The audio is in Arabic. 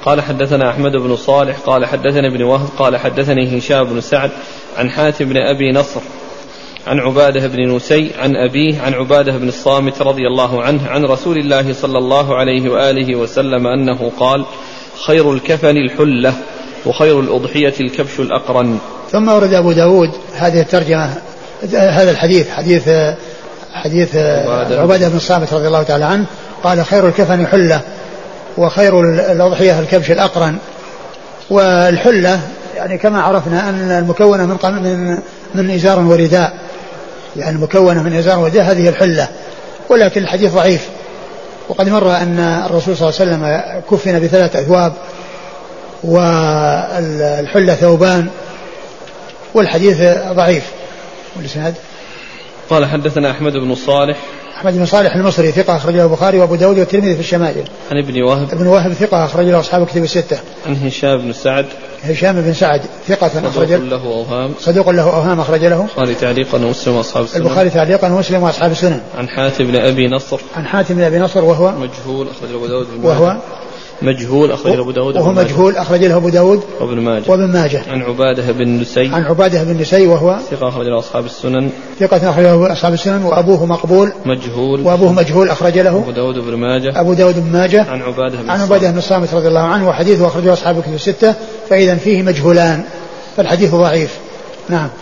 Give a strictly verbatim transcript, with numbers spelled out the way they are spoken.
قال حدثنا أحمد بن صالح قال حدثنا ابن وهب قال حدثني هشام بن سعد عن حاتم بن أبي نصر عن عبادة بن نسي عن أبيه عن عبادة بن الصامت رضي الله عنه عن رسول الله صلى الله عليه وآله وسلم أنه قال: خير الكفن الحلة وخير الأضحية الكبش الأقرن. ثم ورد أبو داود هذه الترجمة هذا الحديث حديث حديث عبادة بن الصامت رضي الله تعالى عنه قال: خير الكفن حلة وخير الأضحية الكبش الأقرن. والحلة يعني كما عرفنا أن المكونة من من من إزار ورداء، يعني المكونة من إزار ورداء هذه الحلة، ولكن الحديث ضعيف. وقد مر أن الرسول صلى الله عليه وسلم كفن بثلاث أثواب والحلة ثوبان، والحديث ضعيف. والإسناد قال حدثنا أحمد بن صالح أحمد بن صالح المصري ثقة أخرج له البخاري وأبو داود والترمذي في الشمائل. عن ابن وهب ابن وهب ثقة أخرج له أصحاب الكتب الستة. عن هشام بن سعد هشام بن سعد ثقة أخرج له أوهام صدوق له أوهام أخرج له البخاري تعليقا ومسلم وأصحاب السنن. البخاري تعليقا ومسلم وأصحاب السنن. عن حاتم بن أبي نصر عن حاتم بن أبي نصر وهو مجهول أخرج له أبو داود وهو مجهول أخرج له أبو داود وهو مجهول أخرج له أبو داود وابن ماجه وابن ماجه. عن عبادة بن نسي عن عبادة بن نسي وهو ثقة أخرج له أصحاب السنن ثقة أخرج له أصحاب السنن وأبوه مقبول مجهول وأبوه مجهول أخرج له أبو داود وابن ماجه أبو داود بن ماجه. عن عبادة بن عن عبادة بن الصامت رضي الله عنه وحديثه أخرجه أصحاب الكتب الستة، فإذا فيه مجهولان فالحديث ضعيف. نعم.